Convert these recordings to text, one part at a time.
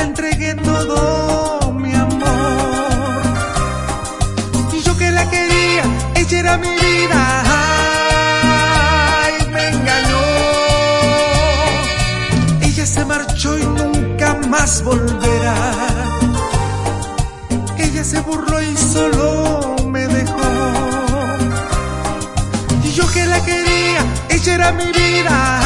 entregué todo mi amor. Y yo que la quería, ella era mi vida. Ay, me engañó. Ella se marchó y nunca más volverá. Ella se burló y solo me dejó. Y yo que la quería, ella era mi vida.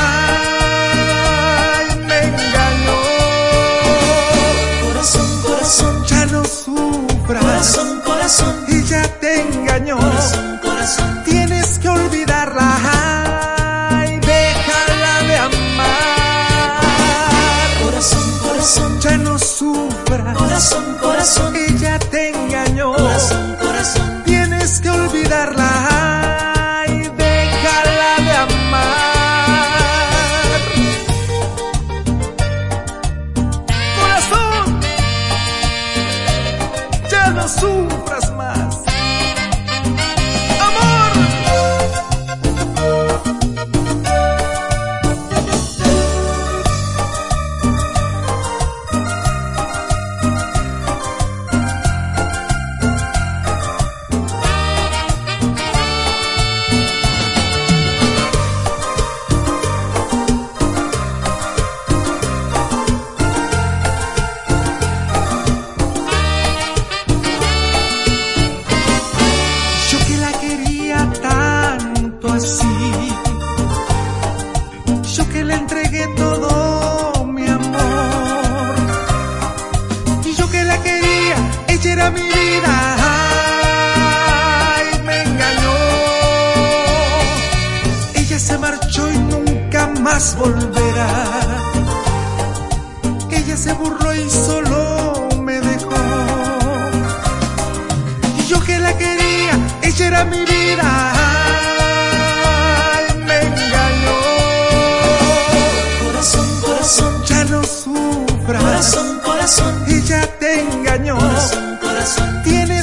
Ay, me engañó. Corazón, corazón, ya no sufras. corazón, corazón, Ella te engañó. corazón, corazón. Tienes que olvidarla. Ay, déjala de amar. Corazón, corazón, Ya no sufras. corazón, corazón, Ella te engañó. corazón, corazón. Tienes que olvidarla. Ay, déjala de amar. Corazón, ya no sufras más. Amor. Yo que la quería tanto así, yo que le entregué todo mi amor. Y yo que la quería, ella era mi vida. Ay, me engañó. Ella se marchó y nunca más volverá. Ella se burló y solo me dejó. Y yo que la quería, ella era mi vida. Ay, me engañó. Corazón, corazón, Ya no sufras. corazón, corazón, Ella te engañó. corazón, corazón. Tienes